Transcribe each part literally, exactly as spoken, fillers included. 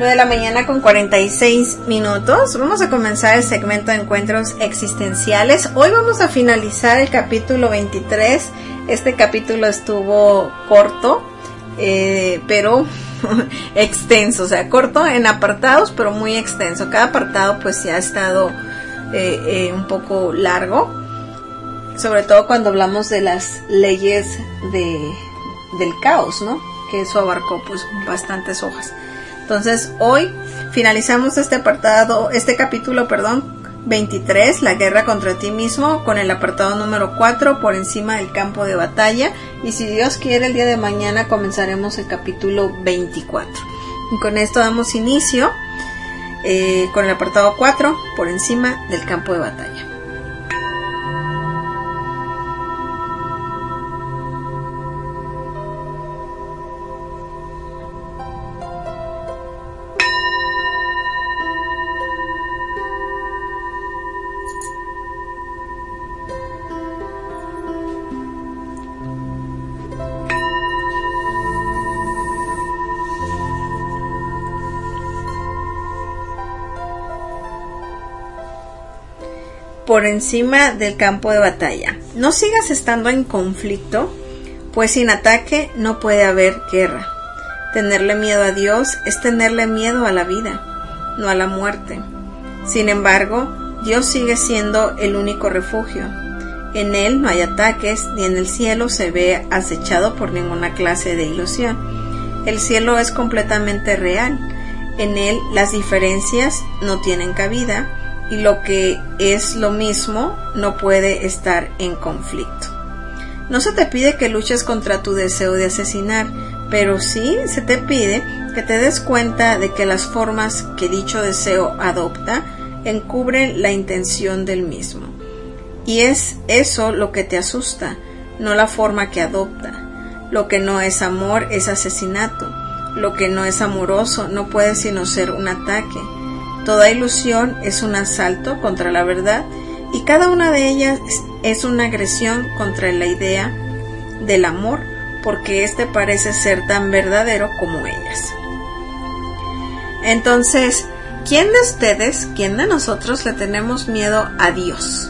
nueve de la mañana con cuarenta y seis minutos. Vamos a comenzar el segmento de encuentros existenciales. Hoy vamos a finalizar el capítulo veintitrés. Este capítulo estuvo corto, eh, pero extenso, o sea, corto en apartados, pero muy extenso. Cada apartado pues ya ha estado eh, eh, un poco largo, sobre todo cuando hablamos de las leyes de, del caos, ¿no? Que eso abarcó pues bastantes hojas. Entonces hoy finalizamos este apartado, este capítulo, perdón, veintitrés, la guerra contra ti mismo, con el apartado número cuatro, por encima del campo de batalla. Y si Dios quiere, el día de mañana comenzaremos el capítulo veinticuatro. Y con esto damos inicio eh, con el apartado cuatro, por encima del campo de batalla. Por encima del campo de batalla. No sigas estando en conflicto, pues sin ataque no puede haber guerra. Tenerle miedo a Dios es tenerle miedo a la vida, no a la muerte. Sin embargo, Dios sigue siendo el único refugio. En Él no hay ataques, ni en el cielo se ve acechado por ninguna clase de ilusión. El cielo es completamente real. En Él las diferencias no tienen cabida, y lo que es lo mismo no puede estar en conflicto. No se te pide que luches contra tu deseo de asesinar, pero sí se te pide que te des cuenta de que las formas que dicho deseo adopta encubren la intención del mismo. Y es eso lo que te asusta, no la forma que adopta. Lo que no es amor es asesinato. Lo que no es amoroso no puede sino ser un ataque. Toda ilusión es un asalto contra la verdad y cada una de ellas es una agresión contra la idea del amor, porque éste parece ser tan verdadero como ellas. Entonces, ¿quién de ustedes, quién de nosotros le tenemos miedo a Dios?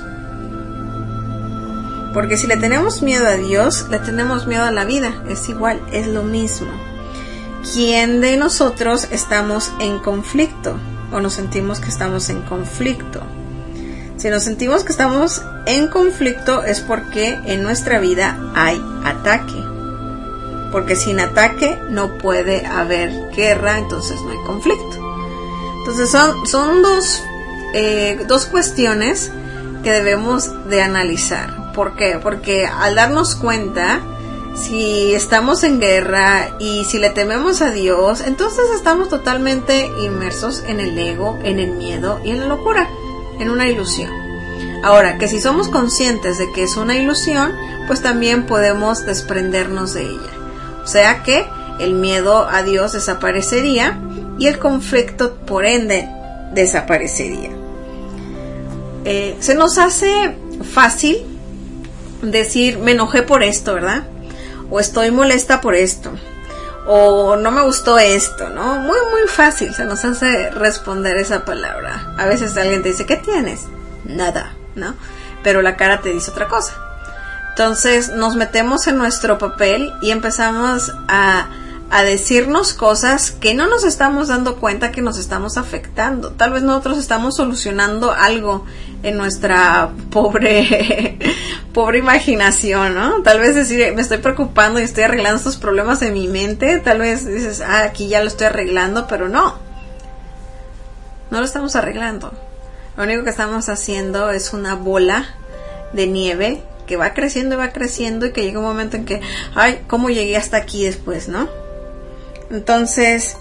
Porque si le tenemos miedo a Dios, le tenemos miedo a la vida, es igual, es lo mismo. ¿Quién de nosotros estamos en conflicto? O nos sentimos que estamos en conflicto. Si nos sentimos que estamos en conflicto es porque en nuestra vida hay ataque. Porque sin ataque no puede haber guerra, entonces no hay conflicto. Entonces son, son dos, eh, dos cuestiones que debemos de analizar. ¿Por qué? Porque al darnos cuenta, si estamos en guerra y si le tememos a Dios, entonces estamos totalmente inmersos en el ego, en el miedo y en la locura, en una ilusión. Ahora, que si somos conscientes de que es una ilusión, pues también podemos desprendernos de ella. O sea que el miedo a Dios desaparecería y el conflicto, por ende, desaparecería. Eh, se nos hace fácil decir, me enojé por esto, ¿verdad? O estoy molesta por esto, o no me gustó esto, ¿no? Muy, muy fácil se nos hace responder esa palabra. A veces alguien te dice, ¿qué tienes? Nada, ¿no? Pero la cara te dice otra cosa. Entonces nos metemos en nuestro papel y empezamos a, a decirnos cosas que no nos estamos dando cuenta que nos estamos afectando. Tal vez nosotros estamos solucionando algo en nuestra pobre pobre imaginación, ¿no? Tal vez decir, me estoy preocupando y estoy arreglando estos problemas en mi mente. Tal vez dices, ah, aquí ya lo estoy arreglando, pero no. No lo estamos arreglando. Lo único que estamos haciendo es una bola de nieve que va creciendo y va creciendo y que llega un momento en que, ay, ¿cómo llegué hasta aquí después, no? Entonces,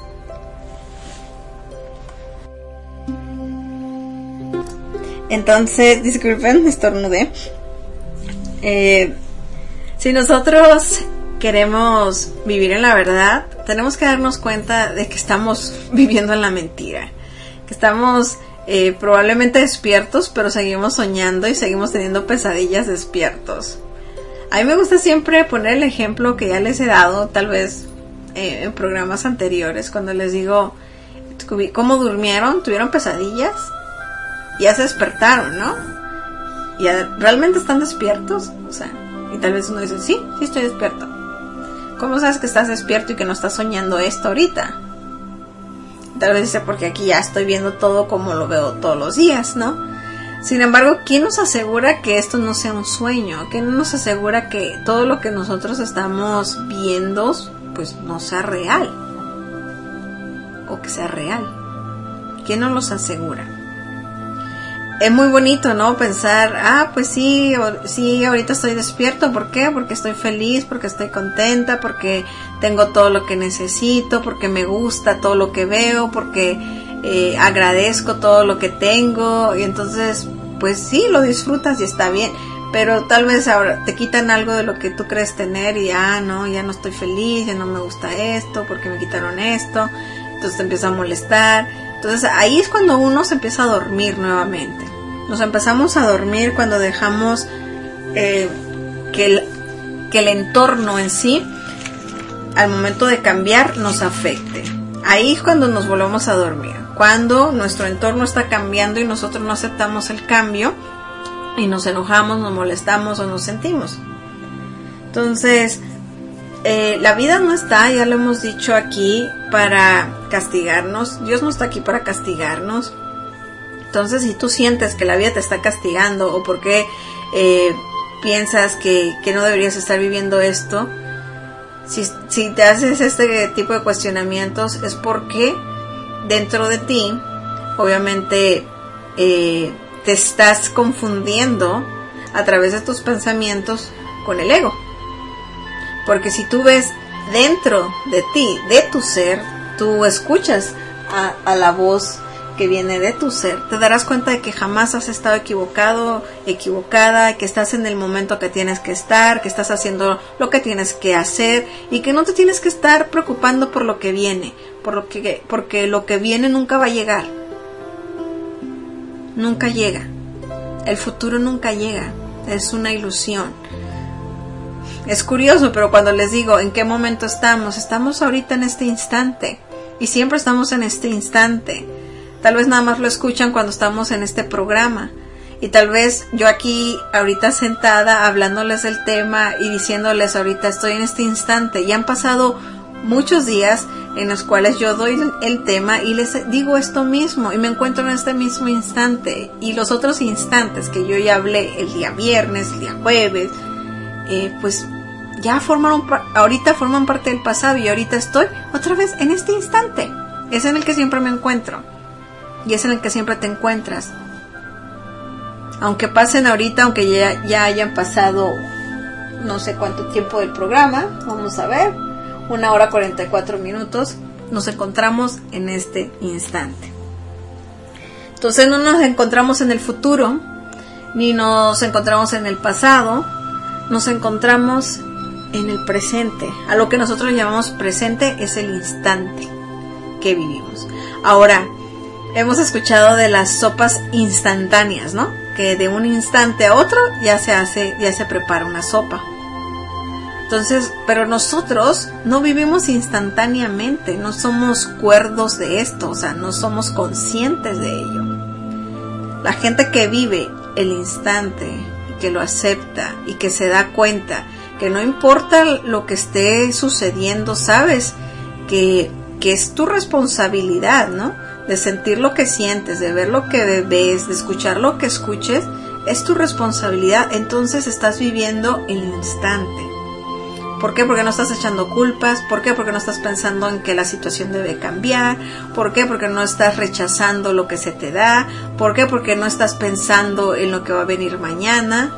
entonces, disculpen, estornudé. Eh, si nosotros queremos vivir en la verdad, tenemos que darnos cuenta de que estamos viviendo en la mentira, que estamos eh, probablemente despiertos, pero seguimos soñando y seguimos teniendo pesadillas despiertos. A mí me gusta siempre poner el ejemplo que ya les he dado, tal vez eh, en programas anteriores, cuando les digo, cómo durmieron, tuvieron pesadillas, ya se despertaron, ¿no? ¿Ya realmente están despiertos? O sea, y tal vez uno dice, sí, sí estoy despierto. ¿Cómo sabes que estás despierto y que no estás soñando esto ahorita? Tal vez dice, porque aquí ya estoy viendo todo como lo veo todos los días, ¿no? Sin embargo, ¿quién nos asegura que esto no sea un sueño? ¿Quién nos asegura que todo lo que nosotros estamos viendo, pues no sea real? O que sea real. ¿Quién nos los asegura? Es muy bonito, ¿no? Pensar, ah, pues sí, sí, ahorita estoy despierto. ¿Por qué? Porque estoy feliz, porque estoy contenta, porque tengo todo lo que necesito, porque me gusta todo lo que veo, porque eh, agradezco todo lo que tengo. Y entonces, pues sí, lo disfrutas y está bien. Pero tal vez ahora te quitan algo de lo que tú crees tener y, ah, no, ya no estoy feliz, ya no me gusta esto, porque me quitaron esto. Entonces te empieza a molestar. Entonces ahí es cuando uno se empieza a dormir nuevamente. Nos empezamos a dormir cuando dejamos eh, que, el, que el entorno en sí, al momento de cambiar, nos afecte. Ahí es cuando nos volvemos a dormir. Cuando nuestro entorno está cambiando y nosotros no aceptamos el cambio y nos enojamos, nos molestamos o nos sentimos. Entonces, eh, la vida no está, ya lo hemos dicho aquí, para castigarnos. Dios no está aquí para castigarnos. Entonces, si tú sientes que la vida te está castigando o porque eh, piensas que, que no deberías estar viviendo esto, si, si te haces este tipo de cuestionamientos es porque dentro de ti, obviamente, eh, te estás confundiendo a través de tus pensamientos con el ego. Porque si tú ves dentro de ti, de tu ser, tú escuchas a, a la voz que viene de tu ser, te darás cuenta de que jamás has estado equivocado, equivocada, que estás en el momento que tienes que estar, que estás haciendo lo que tienes que hacer y que no te tienes que estar preocupando por lo que viene, por lo que, porque lo que viene nunca va a llegar. Nunca llega. El futuro nunca llega. Es una ilusión. Es curioso, pero cuando les digo en qué momento estamos, estamos ahorita en este instante. Y siempre estamos en este instante. Tal vez nada más lo escuchan cuando estamos en este programa. Y tal vez yo aquí ahorita sentada hablándoles del tema y diciéndoles ahorita estoy en este instante. Y han pasado muchos días en los cuales yo doy el tema y les digo esto mismo y me encuentro en este mismo instante. Y los otros instantes que yo ya hablé el día viernes, el día jueves, eh, pues ya forman un, ahorita forman parte del pasado y ahorita estoy otra vez en este instante. Es en el que siempre me encuentro y es en el que siempre te encuentras. Aunque pasen ahorita, aunque ya, ya hayan pasado no sé cuánto tiempo del programa, vamos a ver, una hora cuarenta y cuatro minutos, nos encontramos en este instante. Entonces no nos encontramos en el futuro, ni nos encontramos en el pasado, nos encontramos en el presente. A lo que nosotros llamamos presente es el instante que vivimos. Ahora, hemos escuchado de las sopas instantáneas, ¿no? Que de un instante a otro ya se hace, ya se prepara una sopa. Entonces, pero nosotros no vivimos instantáneamente, no somos cuerdos de esto, o sea, no somos conscientes de ello. La gente que vive el instante y que lo acepta y que se da cuenta que no importa lo que esté sucediendo, sabes que, que es tu responsabilidad, ¿no? De sentir lo que sientes, de ver lo que ves, de escuchar lo que escuches, es tu responsabilidad. Entonces estás viviendo el instante. ¿Por qué? Porque no estás echando culpas. ¿Por qué? Porque no estás pensando en que la situación debe cambiar. ¿Por qué? Porque no estás rechazando lo que se te da. ¿Por qué? Porque no estás pensando en lo que va a venir mañana.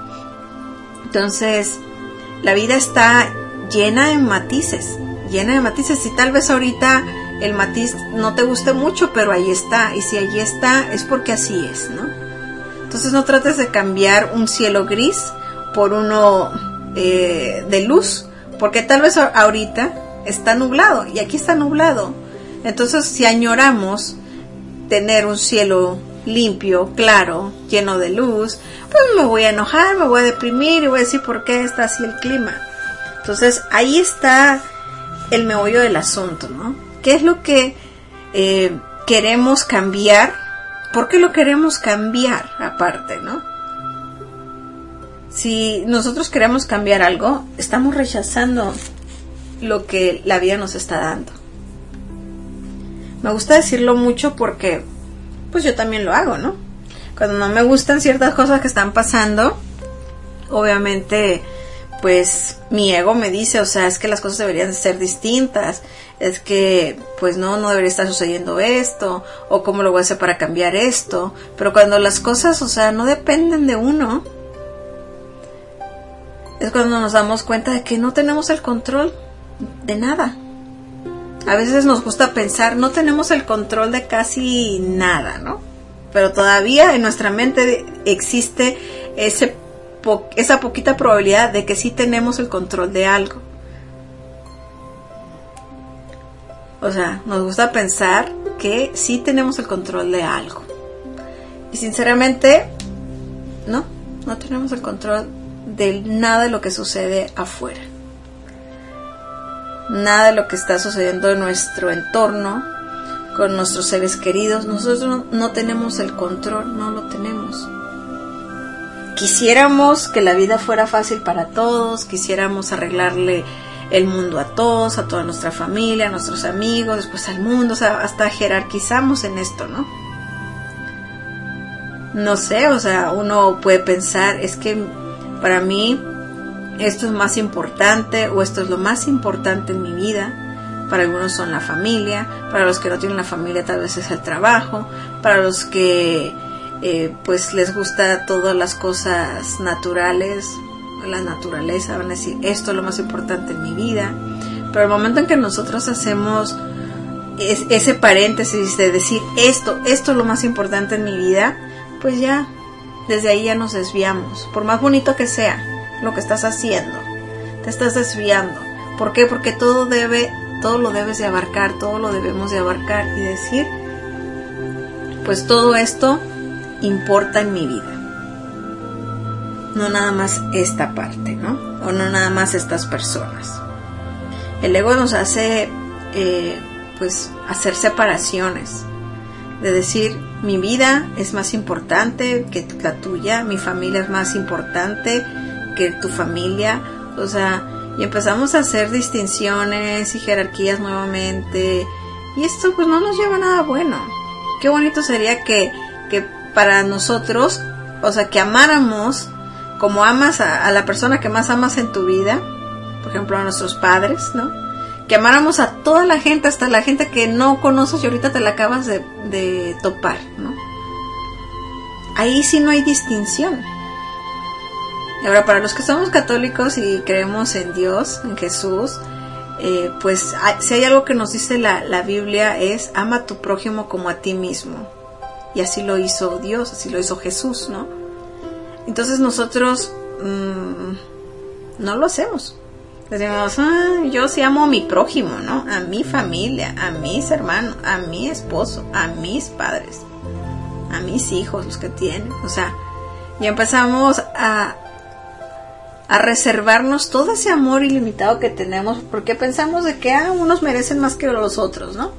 Entonces, la vida está llena de matices, llena de matices. Y tal vez ahorita el matiz no te guste mucho, pero ahí está. Y si allí está, es porque así es, ¿no? Entonces no trates de cambiar un cielo gris por uno eh, de luz, porque tal vez ahorita está nublado y aquí está nublado. Entonces si añoramos tener un cielo limpio, claro, lleno de luz, pues me voy a enojar, me voy a deprimir y voy a decir por qué está así el clima. Entonces ahí está el meollo del asunto, ¿no? ¿Qué es lo que eh, queremos cambiar, ¿por qué lo queremos cambiar aparte, no? Si nosotros queremos cambiar algo, estamos rechazando lo que la vida nos está dando. Me gusta decirlo mucho porque pues yo también lo hago, ¿no? Cuando no me gustan ciertas cosas que están pasando, obviamente pues mi ego me dice, o sea, es que las cosas deberían de ser distintas, es que pues no, no debería estar sucediendo esto, o cómo lo voy a hacer para cambiar esto. Pero cuando las cosas, o sea, no dependen de uno, es cuando nos damos cuenta de que no tenemos el control de nada. A veces nos gusta pensar, no tenemos el control de casi nada, ¿no? Pero todavía en nuestra mente existe ese po- esa poquita probabilidad de que sí tenemos el control de algo. O sea, nos gusta pensar que sí tenemos el control de algo. Y sinceramente, no, no tenemos el control de nada de lo que sucede afuera. Nada de lo que está sucediendo en nuestro entorno, con nuestros seres queridos. Nosotros no, no tenemos el control, no lo tenemos. Quisiéramos que la vida fuera fácil para todos, quisiéramos arreglarle el mundo a todos, a toda nuestra familia, a nuestros amigos, después al mundo, o sea, hasta jerarquizamos en esto, ¿no? No sé, o sea, uno puede pensar, es que para mí esto es más importante, o esto es lo más importante en mi vida. Para algunos son la familia, para los que no tienen la familia tal vez es el trabajo, para los que eh, pues les gusta todas las cosas naturales, la naturaleza, van a decir esto es lo más importante en mi vida. Pero el momento en que nosotros hacemos es, ese paréntesis de decir esto, esto es lo más importante en mi vida, pues ya, desde ahí ya nos desviamos, por más bonito que sea lo que estás haciendo, te estás desviando. ¿Por qué? Porque todo debe, todo lo debes de abarcar, todo lo debemos de abarcar y decir, pues todo esto importa en mi vida. No nada más esta parte, ¿no? O no nada más estas personas. El ego nos hace, eh, pues, hacer separaciones. De decir, mi vida es más importante que la tuya, mi familia es más importante que tu familia, o sea, y empezamos a hacer distinciones y jerarquías nuevamente, y esto pues no nos lleva a nada bueno. Qué bonito sería que, que para nosotros, o sea, que amáramos como amas a, a la persona que más amas en tu vida, por ejemplo a nuestros padres, ¿no? Que amáramos a toda la gente, hasta la gente que no conoces y ahorita te la acabas de, de topar, ¿no? Ahí sí no hay distinción. Ahora, para los que somos católicos y creemos en Dios, en Jesús, eh, pues hay, si hay algo que nos dice la, la Biblia es ama a tu prójimo como a ti mismo. Y así lo hizo Dios, así lo hizo Jesús, ¿no? Entonces nosotros mmm, no lo hacemos. Decimos, ah, yo sí amo a mi prójimo, ¿no? A mi familia, a mis hermanos, a mi esposo, a mis padres, a mis hijos, los que tienen. O sea, y empezamos a... a reservarnos todo ese amor ilimitado que tenemos, porque pensamos de que ah, unos merecen más que los otros, ¿no?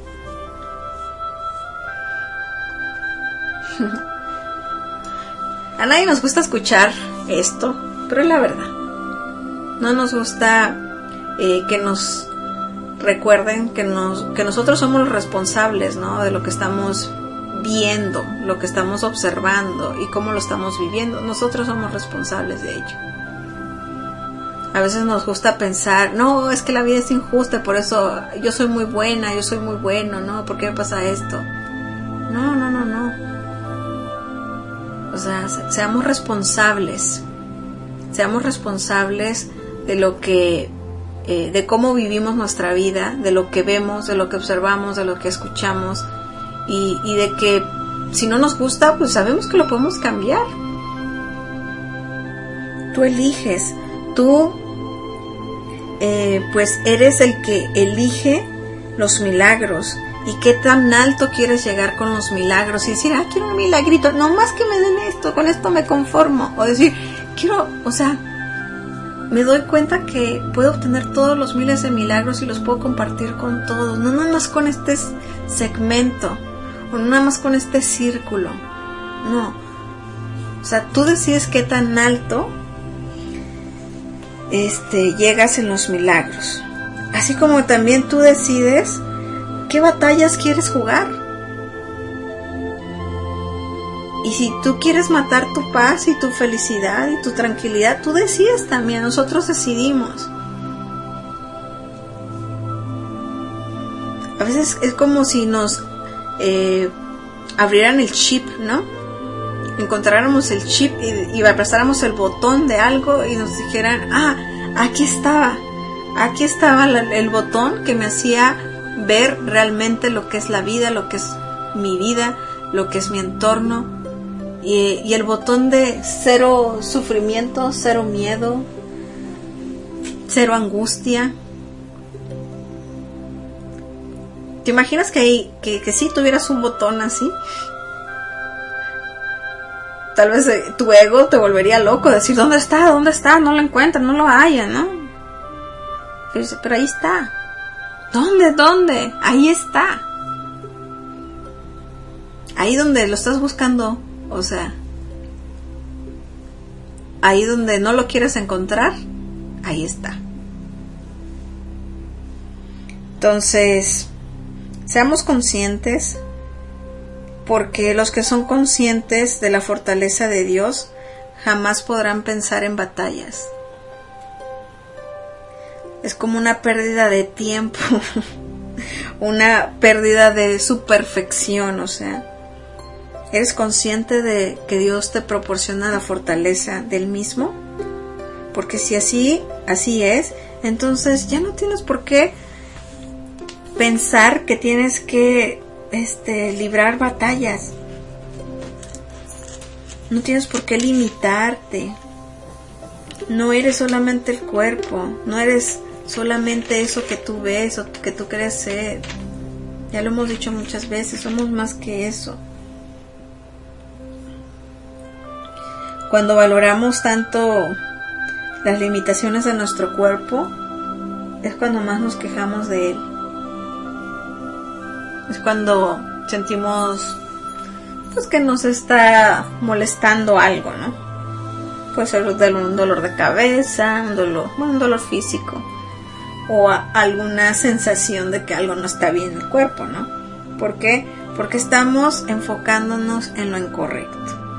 A nadie nos gusta escuchar esto, pero es la verdad. No nos gusta eh, que nos recuerden que, nos, que nosotros somos los responsables, ¿no? De lo que estamos viendo, lo que estamos observando y cómo lo estamos viviendo. Nosotros somos responsables de ello. A veces nos gusta pensar, no, es que la vida es injusta, por eso yo soy muy buena, yo soy muy bueno, ¿no? ¿Por qué me pasa esto? No, no, no, no. O sea, seamos responsables. Seamos responsables de lo que, eh, de cómo vivimos nuestra vida, de lo que vemos, de lo que observamos, de lo que escuchamos, y, y de que si no nos gusta, pues sabemos que lo podemos cambiar. Tú eliges. Tú, eh, pues eres el que elige los milagros y qué tan alto quieres llegar con los milagros y decir, ah, quiero un milagrito, no más que me den esto, con esto me conformo, o decir, quiero, o sea, me doy cuenta que puedo obtener todos los miles de milagros y los puedo compartir con todos, no nada más con este segmento, o no nada más con este círculo. No. O sea, tú decides qué tan alto este, llegas en los milagros. Así como también tú decides qué batallas quieres jugar. Y si tú quieres matar tu paz y tu felicidad y tu tranquilidad, tú decides también. Nosotros decidimos. A veces es como si nos eh, abrieran el chip, ¿no? Encontráramos el chip y, y apretáramos el botón de algo y nos dijeran, ah, aquí estaba, aquí estaba la, el botón que me hacía ver realmente lo que es la vida, lo que es mi vida, lo que es mi entorno, y, y el botón de cero sufrimiento, cero miedo, cero angustia. ¿Te imaginas que, hay, que, que si tuvieras un botón así? Tal vez eh, tu ego te volvería loco, decir, ¿dónde está? ¿Dónde está? No lo encuentran, no lo hallan, ¿no? Pero, pero ahí está. ¿Dónde? ¿Dónde? Ahí está. Ahí donde lo estás buscando, o sea, ahí donde no lo quieres encontrar, ahí está. Entonces, seamos conscientes, porque los que son conscientes de la fortaleza de Dios jamás podrán pensar en batallas. Es como una pérdida de tiempo, una pérdida de su perfección, o sea, ¿eres consciente de que Dios te proporciona la fortaleza del mismo? Porque si así, así es, entonces ya no tienes por qué pensar que tienes que este, librar batallas. No tienes por qué limitarte. No eres solamente el cuerpo, no eres solamente eso que tú ves o que tú crees ser. Ya lo hemos dicho muchas veces, somos más que eso. Cuando valoramos tanto las limitaciones de nuestro cuerpo, es cuando más nos quejamos de él. Es cuando sentimos pues que nos está molestando algo, ¿no? Puede ser un dolor de cabeza, un dolor, bueno, un dolor físico, o a, alguna sensación de que algo no está bien en el cuerpo, ¿no? ¿Por qué? Porque estamos enfocándonos en lo incorrecto.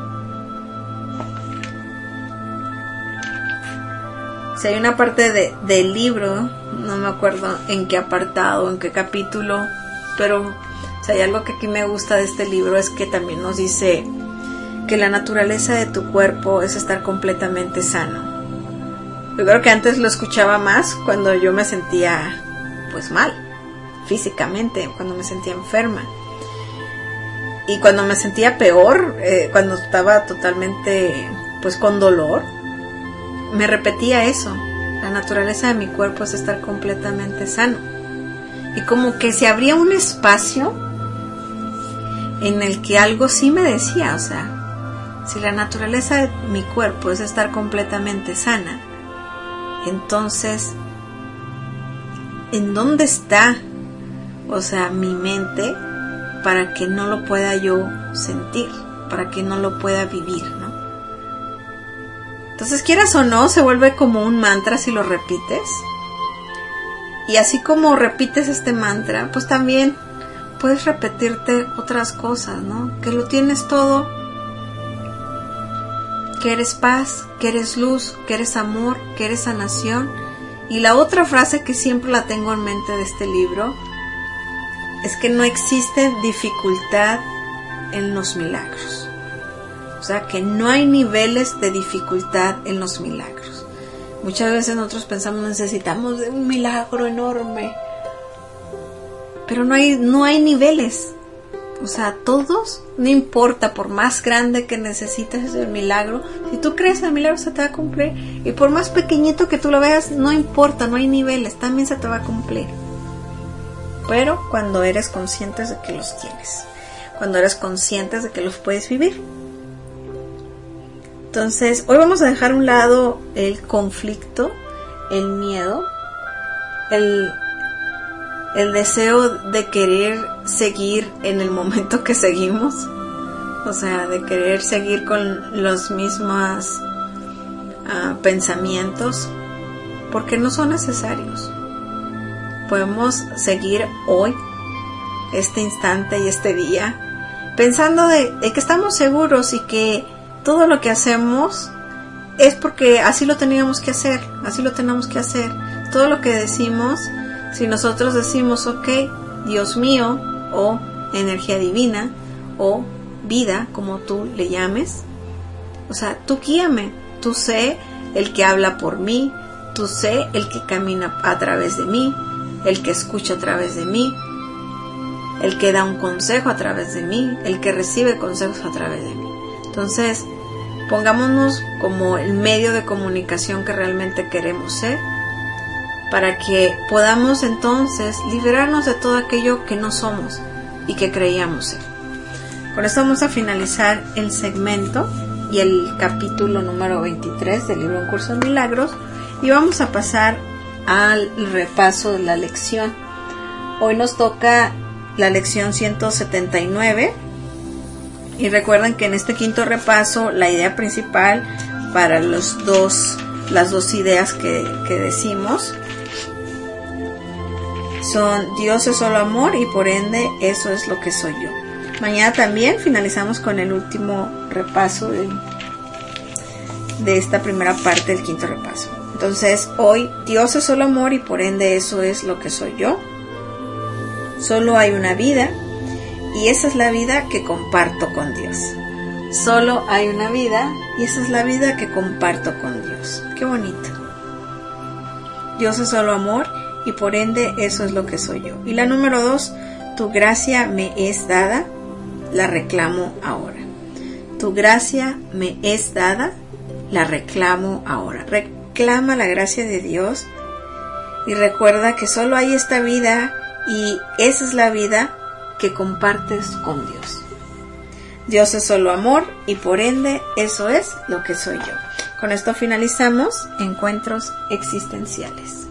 Si hay una parte de, del libro, no me acuerdo en qué apartado, en qué capítulo, pero si hay algo que aquí me gusta de este libro es que también nos dice que la naturaleza de tu cuerpo es estar completamente sano. Yo creo que antes lo escuchaba más cuando yo me sentía pues mal, físicamente, cuando me sentía enferma. Y cuando me sentía peor, eh, cuando estaba totalmente pues con dolor, me repetía eso. La naturaleza de mi cuerpo es estar completamente sano. Y como que se abría un espacio en el que algo sí me decía, o sea, si la naturaleza de mi cuerpo es estar completamente sana, entonces, ¿en dónde está, o sea, mi mente para que no lo pueda yo sentir, para que no lo pueda vivir, ¿no? Entonces, quieras o no, se vuelve como un mantra si lo repites. Y así como repites este mantra, pues también puedes repetirte otras cosas, ¿no? Que lo tienes todo, que eres paz, que eres luz, que eres amor, que eres sanación. Y la otra frase que siempre la tengo en mente de este libro es que no existe dificultad en los milagros. O sea, que no hay niveles de dificultad en los milagros. Muchas veces nosotros pensamos, necesitamos de un milagro enorme. Pero no hay, no hay niveles. O sea, todos, no importa, por más grande que necesites el milagro, si tú crees el milagro se te va a cumplir. Y por más pequeñito que tú lo veas, no importa, no hay niveles, también se te va a cumplir. Pero cuando eres consciente de que los tienes, cuando eres consciente de que los puedes vivir. Entonces, hoy vamos a dejar a un lado el conflicto, el miedo, el, el deseo de querer seguir en el momento que seguimos, o sea, de querer seguir con los mismos uh, pensamientos, porque no son necesarios. Podemos seguir hoy, este instante y este día, pensando de, de que estamos seguros y que todo lo que hacemos es porque así lo teníamos que hacer, así lo tenemos que hacer. Todo lo que decimos, si nosotros decimos, ok, Dios mío, o energía divina, o vida, como tú le llames, o sea, tú guíame, tú sé el que habla por mí, tú sé el que camina a través de mí, el que escucha a través de mí, el que da un consejo a través de mí, el que recibe consejos a través de mí. Entonces, pongámonos como el medio de comunicación que realmente queremos ser, para que podamos entonces liberarnos de todo aquello que no somos y que creíamos ser. Con esto vamos a finalizar el segmento y el capítulo número veintitrés del libro Un Curso en Milagros, y vamos a pasar al repaso de la lección. Hoy nos toca la lección ciento setenta y nueve, y recuerden que en este quinto repaso la idea principal para los dos, las dos ideas que, que decimos son: Dios es solo amor y por ende eso es lo que soy yo. Mañana también finalizamos con el último repaso de, de esta primera parte del quinto repaso. Entonces hoy, Dios es solo amor y por ende eso es lo que soy yo. Solo hay una vida y esa es la vida que comparto con Dios. Solo hay una vida y esa es la vida que comparto con Dios. Qué bonito. Dios es solo amor y por ende eso es lo que soy yo. Y la número dos, tu gracia me es dada, la reclamo ahora. Tu gracia me es dada, la reclamo ahora. Reclama la gracia de Dios y recuerda que solo hay esta vida y esa es la vida que compartes con Dios. Dios es solo amor y por ende eso es lo que soy yo. Con esto finalizamos Encuentros Existenciales.